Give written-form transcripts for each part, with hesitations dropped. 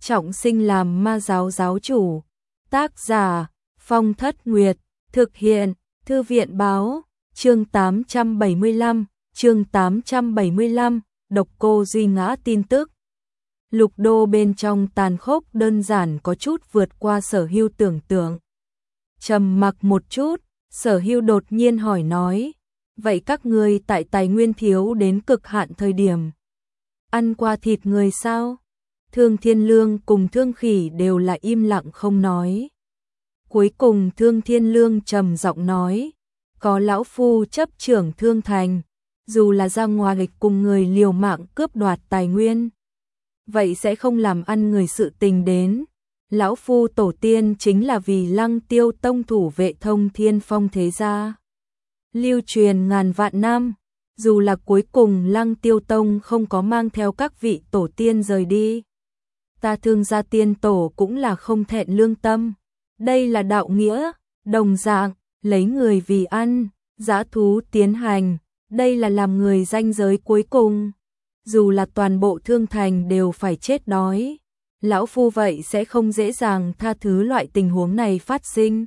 trọng sinh làm ma giáo giáo chủ. Tác giả Phong Thất Nguyệt, thực hiện Thư viện báo, chương 875, Độc Cô Duy ngã tin tức. Lục đô bên trong tàn khốc đơn giản có chút vượt qua Sở Hưu tưởng tượng. Trầm mặc một chút, Sở Hưu đột nhiên hỏi nói, vậy các ngươi tại tài nguyên thiếu đến cực hạn thời điểm, ăn qua thịt người sao? Thương Thiên Lương cùng Thương Khỉ đều là im lặng không nói. Cuối cùng Thương Thiên Lương trầm giọng nói, có lão phu chấp trưởng Thương Thành, dù là ra ngoài cùng người liều mạng cướp đoạt tài nguyên, vậy sẽ không làm ăn người sự tình đến. Lão phu tổ tiên chính là vì Lăng Tiêu Tông thủ vệ Thông Thiên Phong thế gia, lưu truyền ngàn vạn năm, dù là cuối cùng Lăng Tiêu Tông không có mang theo các vị tổ tiên rời đi, ta Thương gia tiên tổ cũng là không thẹn lương tâm. Đây là đạo nghĩa, đồng dạng, lấy người vì ăn, dã thú tiến hành, đây là làm người ranh giới cuối cùng. Dù là toàn bộ Thương Thành đều phải chết đói, lão phu vậy sẽ không dễ dàng tha thứ loại tình huống này phát sinh.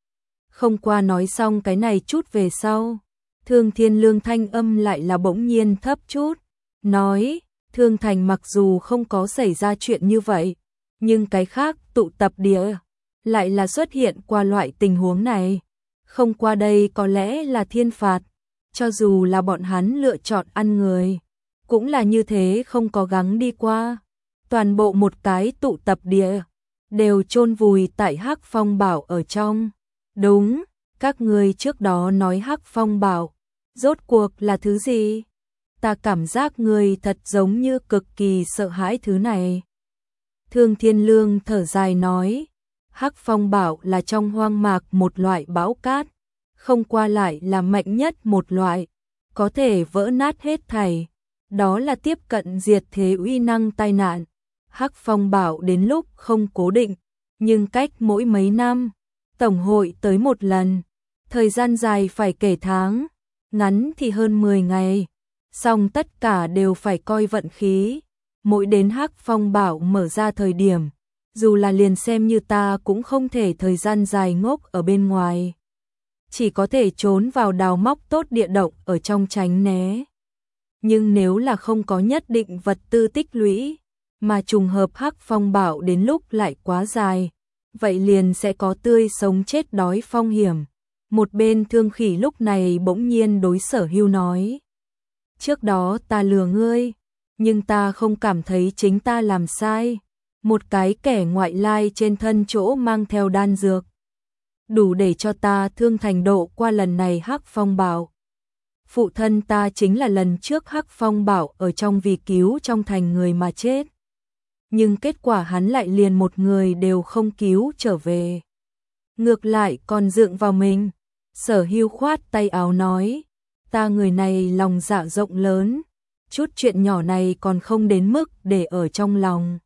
Không qua nói xong cái này chút về sau, Thương Thiên Lương thanh âm lại là bỗng nhiên thấp chút, nói, Thương Thành mặc dù không có xảy ra chuyện như vậy, nhưng cái khác tụ tập địa lại là xuất hiện qua loại tình huống này. Không qua đây có lẽ là thiên phạt, cho dù là bọn hắn lựa chọn ăn người, cũng là như thế không có gắng đi qua. Toàn bộ một cái tụ tập địa đều chôn vùi tại Hắc Phong Bảo ở trong. Đúng, các ngươi trước đó nói Hắc Phong Bảo, rốt cuộc là thứ gì? Ta cảm giác người thật giống như cực kỳ sợ hãi thứ này. Thương Thiên Lương thở dài nói, Hắc Phong Bảo là trong hoang mạc một loại bão cát, không qua lại là mạnh nhất một loại, có thể vỡ nát hết thảy. Đó là tiếp cận diệt thế uy năng tai nạn. Hắc Phong Bảo đến lúc không cố định, nhưng cách mỗi mấy năm, tổng hội tới một lần, thời gian dài phải kể tháng, ngắn thì hơn 10 ngày, song tất cả đều phải coi vận khí. Mỗi đến Hắc Phong Bảo mở ra thời điểm, dù là liền xem như ta cũng không thể thời gian dài ngốc ở bên ngoài, chỉ có thể trốn vào đào móc tốt địa động ở trong tránh né. Nhưng nếu là không có nhất định vật tư tích lũy, mà trùng hợp Hắc Phong Bảo đến lúc lại quá dài, vậy liền sẽ có tươi sống chết đói phong hiểm. Một bên Thương Khỉ lúc này bỗng nhiên đối Sở Hưu nói, trước đó ta lừa ngươi, nhưng ta không cảm thấy chính ta làm sai. Một cái kẻ ngoại lai trên thân chỗ mang theo đan dược, đủ để cho ta Thương Thành độ qua lần này Hắc Phong Bảo. Phụ thân ta chính là lần trước Hắc Phong Bảo ở trong vì cứu trong thành người mà chết, nhưng kết quả hắn lại liền một người đều không cứu trở về, ngược lại còn dượng vào mình. Sở Hưu khoát tay áo nói, ta người này lòng dạ rộng lớn, chút chuyện nhỏ này còn không đến mức để ở trong lòng.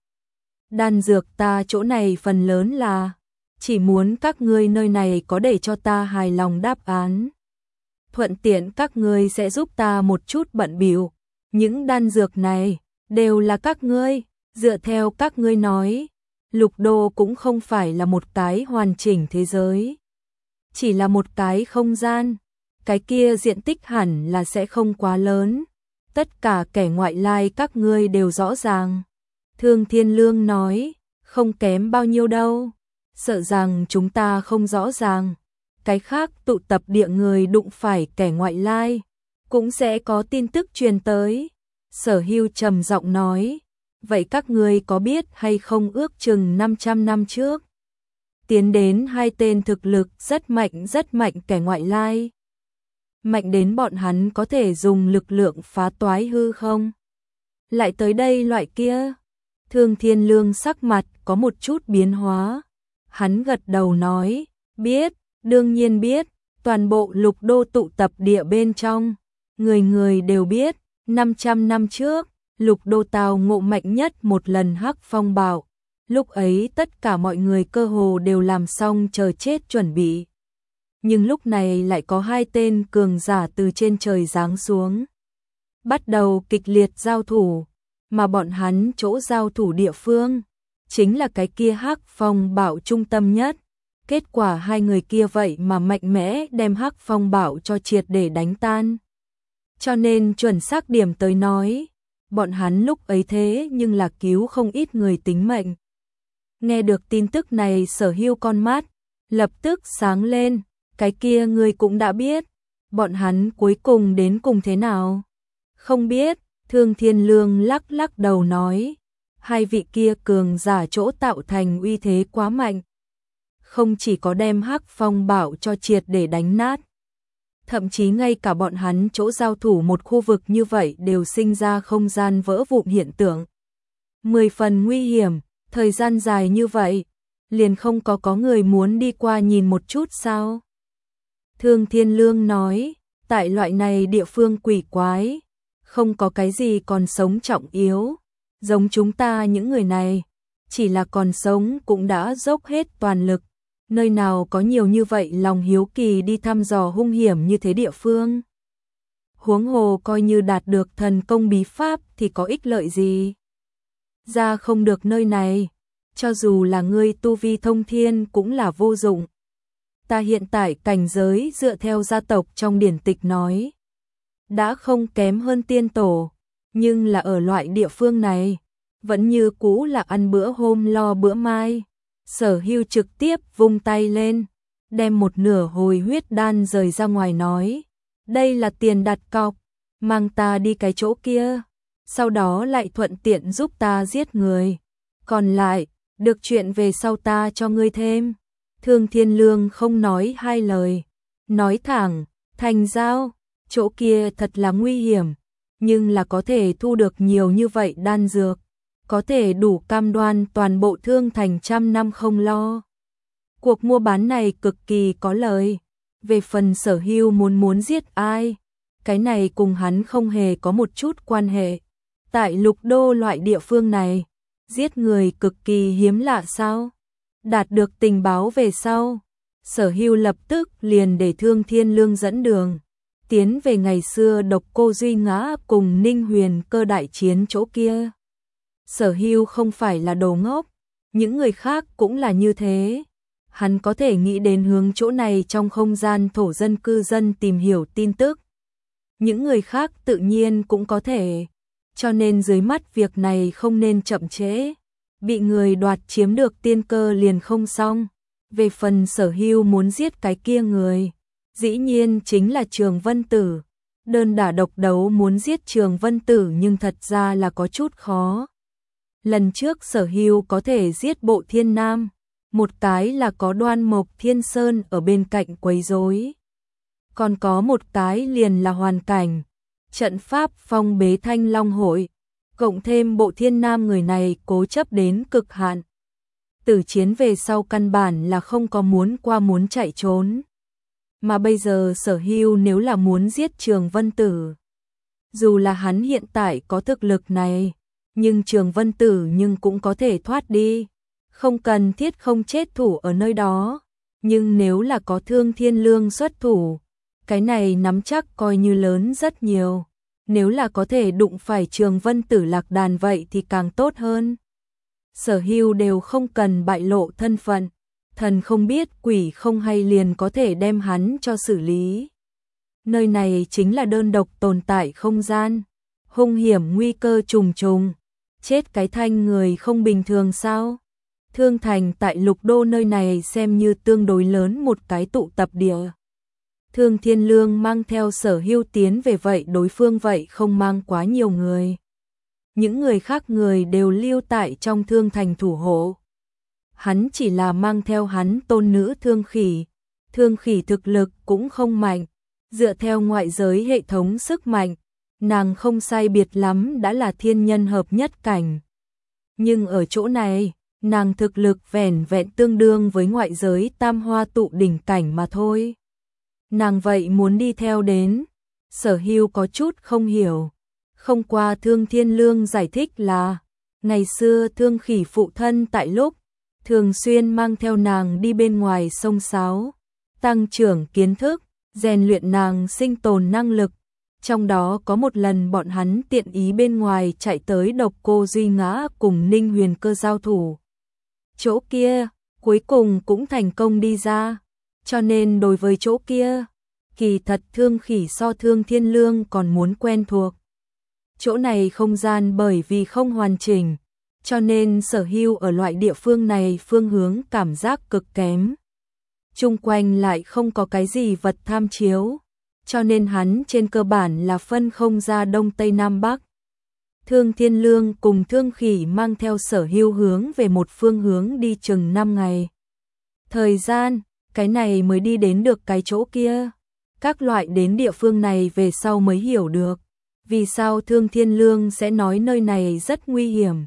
Đan dược ta chỗ này phần lớn là chỉ muốn các ngươi nơi này có để cho ta hài lòng đáp án, thuận tiện các ngươi sẽ giúp ta một chút bận bịu. Những đan dược này đều là các ngươi, dựa theo các ngươi nói, Lục Đô cũng không phải là một cái hoàn chỉnh thế giới, chỉ là một cái không gian, cái kia diện tích hẳn là sẽ không quá lớn, tất cả kẻ ngoại lai các ngươi đều rõ ràng. Thương Thiên Lương nói, không kém bao nhiêu đâu, sợ rằng chúng ta không rõ ràng, cái khác tụ tập địa người đụng phải kẻ ngoại lai, cũng sẽ có tin tức truyền tới. Sở Hưu trầm giọng nói, vậy các ngươi có biết hay không ước chừng 500 năm trước, tiến đến hai tên thực lực rất mạnh kẻ ngoại lai, mạnh đến bọn hắn có thể dùng lực lượng phá toái hư không, lại tới đây loại kia. Thương Thiên Lương sắc mặt có một chút biến hóa, hắn gật đầu nói, biết, đương nhiên biết, toàn bộ Lục Đô tụ tập địa bên trong, người người đều biết, 500 năm trước, Lục Đô tao ngộ mạnh nhất một lần Hắc Phong Bảo, lúc ấy tất cả mọi người cơ hồ đều làm xong chờ chết chuẩn bị. Nhưng lúc này lại có hai tên cường giả từ trên trời giáng xuống, bắt đầu kịch liệt giao thủ, mà bọn hắn chỗ giao thủ địa phương chính là cái kia Hắc Phong Bảo trung tâm nhất. Kết quả hai người kia vậy mà mạnh mẽ đem Hắc Phong Bảo cho triệt để đánh tan. Cho nên chuẩn xác điểm tới nói, bọn hắn lúc ấy thế nhưng là cứu không ít người tính mệnh. Nghe được tin tức này Sở Hưu con mắt lập tức sáng lên, cái kia ngươi cũng đã biết, bọn hắn cuối cùng đến cùng thế nào? Không biết, Thương Thiên Lương lắc lắc đầu nói, hai vị kia cường giả chỗ tạo thành uy thế quá mạnh. Không chỉ có đem Hắc Phong Bảo cho triệt để đánh nát, thậm chí ngay cả bọn hắn chỗ giao thủ một khu vực như vậy đều sinh ra không gian vỡ vụn hiện tượng. 10 phần nguy hiểm, thời gian dài như vậy, liền không có người muốn đi qua nhìn một chút sao? Thương Thiên Lương nói, tại loại này địa phương quỷ quái, không có cái gì còn sống trọng yếu, giống chúng ta những người này, chỉ là còn sống cũng đã dốc hết toàn lực, nơi nào có nhiều như vậy lòng hiếu kỳ đi thăm dò hung hiểm như thế địa phương. Huống hồ coi như đạt được thần công bí pháp thì có ích lợi gì? Ra không được nơi này, cho dù là ngươi tu vi thông thiên cũng là vô dụng. Ta hiện tại cảnh giới dựa theo gia tộc trong điển tịch nói, đã không kém hơn tiên tổ, nhưng là ở loại địa phương này, vẫn như cũ là ăn bữa hôm lo bữa mai. Sở Hưu trực tiếp vung tay lên, đem một nửa hồi huyết đan rời ra ngoài nói, đây là tiền đặt cọc, mang ta đi cái chỗ kia, sau đó lại thuận tiện giúp ta giết người. Còn lại, được chuyện về sau ta cho ngươi thêm. Thương Thiên Lương không nói hai lời, nói thẳng, thành giao, chỗ kia thật là nguy hiểm, nhưng là có thể thu được nhiều như vậy đan dược, có thể đủ cam đoan toàn bộ Thương Thành trăm năm không lo. Cuộc mua bán này cực kỳ có lời. Về phần Sở Hưu muốn giết ai, cái này cùng hắn không hề có một chút quan hệ. Tại Lục Đô loại địa phương này, giết người cực kỳ hiếm lạ sao? Đạt được tình báo về sau, Sở Hưu lập tức liền để Thương Thiên Lương dẫn đường, tiến về ngày xưa Độc Cô Duy Ngã cùng Ninh Huyền Cơ đại chiến chỗ kia. Sở Hưu không phải là đồ ngốc, những người khác cũng là như thế. Hắn có thể nghĩ đến hướng chỗ này trong không gian thổ dân cư dân tìm hiểu tin tức. Những người khác tự nhiên cũng có thể, cho nên dưới mắt việc này không nên chậm trễ. Bị người đoạt chiếm được tiên cơ liền không xong. Về phần Sở Hưu muốn giết cái kia người, dĩ nhiên chính là Trường Vân Tử. Đơn đả độc đấu muốn giết Trường Vân Tử nhưng thật ra là có chút khó. Lần trước Sở Hưu có thể giết Bộ Thiên Nam, một cái là có Đoan Mộc Thiên Sơn ở bên cạnh quấy rối, còn có một cái liền là hoàn cảnh, trận pháp phong bế Thanh Long hội, cộng thêm Bộ Thiên Nam người này cố chấp đến cực hạn. Tử chiến về sau căn bản là không có muốn qua muốn chạy trốn. Mà bây giờ Sở Hưu nếu là muốn giết Trường Vân Tử, dù là hắn hiện tại có thực lực này, nhưng Trường Vân Tử nhưng cũng có thể thoát đi, không cần thiết không chết thủ ở nơi đó. Nhưng nếu là có Thương Thiên Lương xuất thủ, cái này nắm chắc coi như lớn rất nhiều. Nếu là có thể đụng phải Trường Vân Tử lạc đàn vậy thì càng tốt hơn. Sở Hưu đều không cần bại lộ thân phận, thần không biết quỷ không hay liền có thể đem hắn cho xử lý. Nơi này chính là đơn độc tồn tại không gian, hung hiểm nguy cơ trùng trùng, chết cái thanh người không bình thường sao? Thương Thành tại Lục Đô nơi này xem như tương đối lớn một cái tụ tập địa. Thương Thiên Lương mang theo Sở Hưu tiến về vậy đối phương vậy không mang quá nhiều người. Những người khác người đều lưu tại trong Thương Thành thủ hộ. Hắn chỉ là mang theo hắn tôn nữ Thương Khỉ. Thương Khỉ thực lực cũng không mạnh, dựa theo ngoại giới hệ thống sức mạnh, nàng không sai biệt lắm đã là thiên nhân hợp nhất cảnh. Nhưng ở chỗ này, nàng thực lực vẻn vẹn tương đương với ngoại giới tam hoa tụ đỉnh cảnh mà thôi. Nàng vậy muốn đi theo đến, Sở Hưu có chút không hiểu. Không qua Thương Thiên Lương giải thích là, ngày xưa Thương Khỉ phụ thân tại lúc, thường xuyên mang theo nàng đi bên ngoài sông sáo, tăng trưởng kiến thức, rèn luyện nàng sinh tồn năng lực. Trong đó có một lần bọn hắn tiện ý bên ngoài chạy tới Độc Cô Duy Ngã cùng Ninh Huyền Cơ giao thủ, chỗ kia, cuối cùng cũng thành công đi ra. Cho nên đối với chỗ kia, kỳ thật Thương Khỉ so Thương Thiên Lương còn muốn quen thuộc. Chỗ này không gian bởi vì không hoàn chỉnh, cho nên Sở Hưu ở loại địa phương này phương hướng cảm giác cực kém. Chung quanh lại không có cái gì vật tham chiếu, cho nên hắn trên cơ bản là phân không ra Đông Tây Nam Bắc. Thương Thiên Lương cùng Thương Khỉ mang theo Sở Hưu hướng về một phương hướng đi chừng 5 ngày. Thời gian, cái này mới đi đến được cái chỗ kia. Các loại đến địa phương này về sau mới hiểu được, vì sao Thương Thiên Lương sẽ nói nơi này rất nguy hiểm.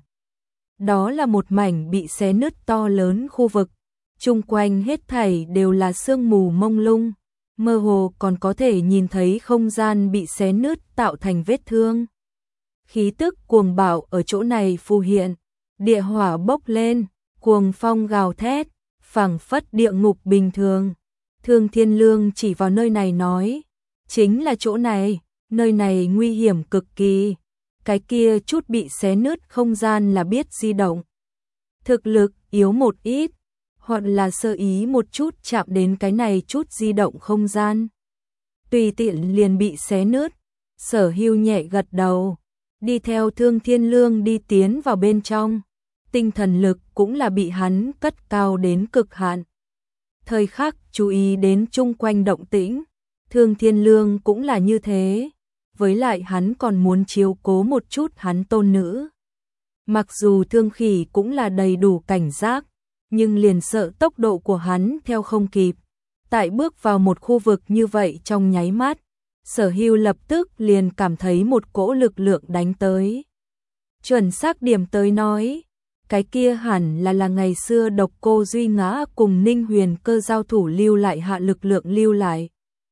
Đó là một mảnh bị xé nứt to lớn khu vực, chung quanh hết thảy đều là sương mù mông lung, mơ hồ còn có thể nhìn thấy không gian bị xé nứt tạo thành vết thương. Khí tức cuồng bạo ở chỗ này phù hiện, địa hỏa bốc lên, cuồng phong gào thét, phảng phất địa ngục bình thường. Thương Thiên Lương chỉ vào nơi này nói, chính là chỗ này, nơi này nguy hiểm cực kỳ. Cái kia chút bị xé nứt không gian là biết di động. Thực lực yếu một ít, hoặc là sơ ý một chút chạm đến cái này chút di động không gian. Tùy tiện liền bị xé nứt. Sở Hưu nhẹ gật đầu, đi theo Thương Thiên Lương đi tiến vào bên trong. Tinh thần lực cũng là bị hắn cất cao đến cực hạn. Thời khắc chú ý đến chung quanh động tĩnh, Thương Thiên Lương cũng là như thế. Với lại hắn còn muốn chiếu cố một chút hắn tôn nữ. Mặc dù Thương Khỉ cũng là đầy đủ cảnh giác, nhưng liền sợ tốc độ của hắn theo không kịp. Tại bước vào một khu vực như vậy trong nháy mắt, Sở Hưu lập tức liền cảm thấy một cỗ lực lượng đánh tới. Chuẩn xác điểm tới nói, cái kia hẳn là ngày xưa Độc Cô Duy Ngã cùng Ninh Huyền Cơ giao thủ lưu lại hạ lực lượng lưu lại.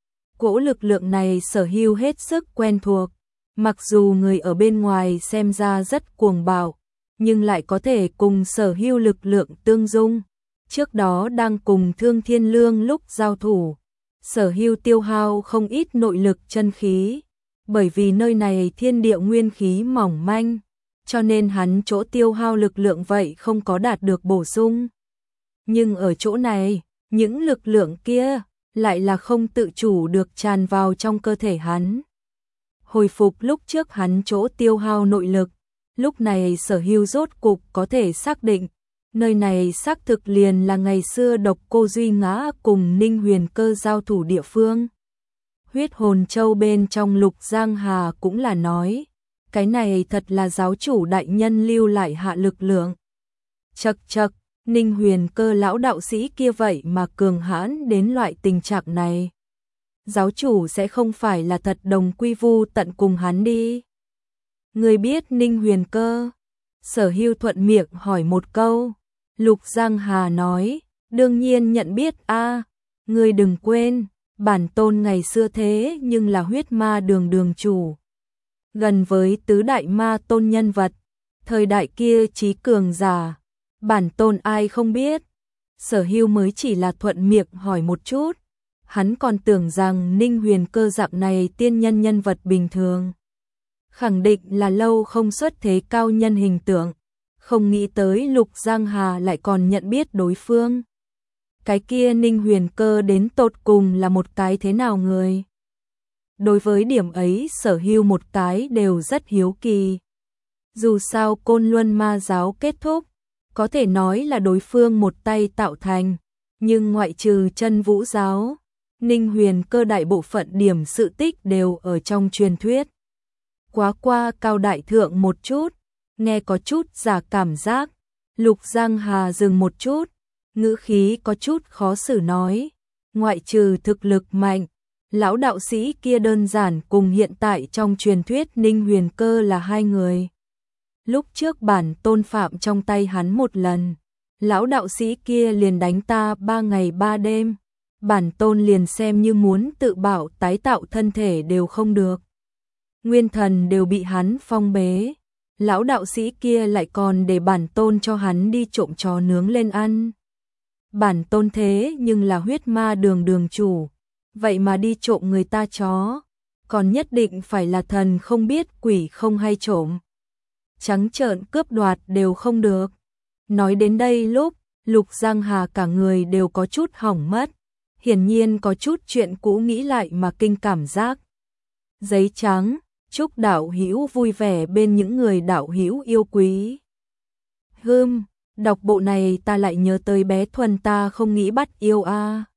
Cỗ lực lượng này Sở Hưu hết sức quen thuộc, mặc dù người ở bên ngoài xem ra rất cuồng bạo, nhưng lại có thể cùng Sở Hưu lực lượng tương dung. Trước đó đang cùng Thương Thiên Lương lúc giao thủ, Sở Hưu tiêu hao không ít nội lực chân khí, bởi vì nơi này thiên địa nguyên khí mỏng manh, cho nên hắn chỗ tiêu hao lực lượng vậy không có đạt được bổ sung. Nhưng ở chỗ này, những lực lượng kia lại là không tự chủ được tràn vào trong cơ thể hắn. Hồi phục lúc trước hắn chỗ tiêu hao nội lực, lúc này Sở Hưu rốt cục có thể xác định, nơi này xác thực liền là ngày xưa Độc Cô Duy Ngã cùng Ninh Huyền Cơ giao thủ địa phương. Huyết hồn châu bên trong Lục Giang Hà cũng là nói, cái này thật là giáo chủ đại nhân lưu lại hạ lực lượng. Chậc chậc, Ninh Huyền Cơ lão đạo sĩ kia vậy mà cường hãn đến loại tình trạng này. Giáo chủ sẽ không phải là thật đồng quy vu tận cùng hắn đi. Người biết Ninh Huyền Cơ? Sở Hưu thuận miệng hỏi một câu. Lục Giang Hà nói, đương nhiên nhận biết a, người đừng quên, bản tôn ngày xưa thế nhưng là huyết ma đường đường chủ. Gần với tứ đại ma tôn nhân vật, thời đại kia trí cường giả, bản tôn ai không biết. Sở Hưu mới chỉ là thuận miệng hỏi một chút, hắn còn tưởng rằng Ninh Huyền Cơ dạng này tiên nhân nhân vật bình thường. Khẳng định là lâu không xuất thế cao nhân hình tượng, không nghĩ tới Lục Giang Hà lại còn nhận biết đối phương. Cái kia Ninh Huyền Cơ đến tột cùng là một cái thế nào người? Đối với điểm ấy Sở Hưu một cái đều rất hiếu kỳ. Dù sao Côn Luân ma giáo kết thúc, có thể nói là đối phương một tay tạo thành, nhưng ngoại trừ Chân Vũ giáo, Ninh Huyền Cơ đại bộ phận điểm sự tích đều ở trong truyền thuyết. Quá qua cao đại thượng một chút, nghe có chút giả cảm giác. Lục Giang Hà dừng một chút, ngữ khí có chút khó xử nói, ngoại trừ thực lực mạnh, lão đạo sĩ kia đơn giản cùng hiện tại trong truyền thuyết Ninh Huyền Cơ là hai người. Lúc trước bản tôn phạm trong tay hắn một lần, lão đạo sĩ kia liền đánh ta 3 ngày 3 đêm, bản tôn liền xem như muốn tự bảo tái tạo thân thể đều không được. Nguyên thần đều bị hắn phong bế, lão đạo sĩ kia lại còn để bản tôn cho hắn đi trộm chó nướng lên ăn. Bản tôn thế nhưng là huyết ma đường đường chủ, vậy mà đi trộm người ta chó, còn nhất định phải là thần không biết quỷ không hay trộm. Trắng trợn cướp đoạt đều không được. Nói đến đây lúc, Lục Giang Hà cả người đều có chút hỏng mất, hiển nhiên có chút chuyện cũ nghĩ lại mà kinh cảm giác. Giấy trắng, chúc đạo hữu vui vẻ bên những người đạo hữu yêu quý. Đọc bộ này ta lại nhớ tới bé Thuần ta không nghĩ bắt yêu a.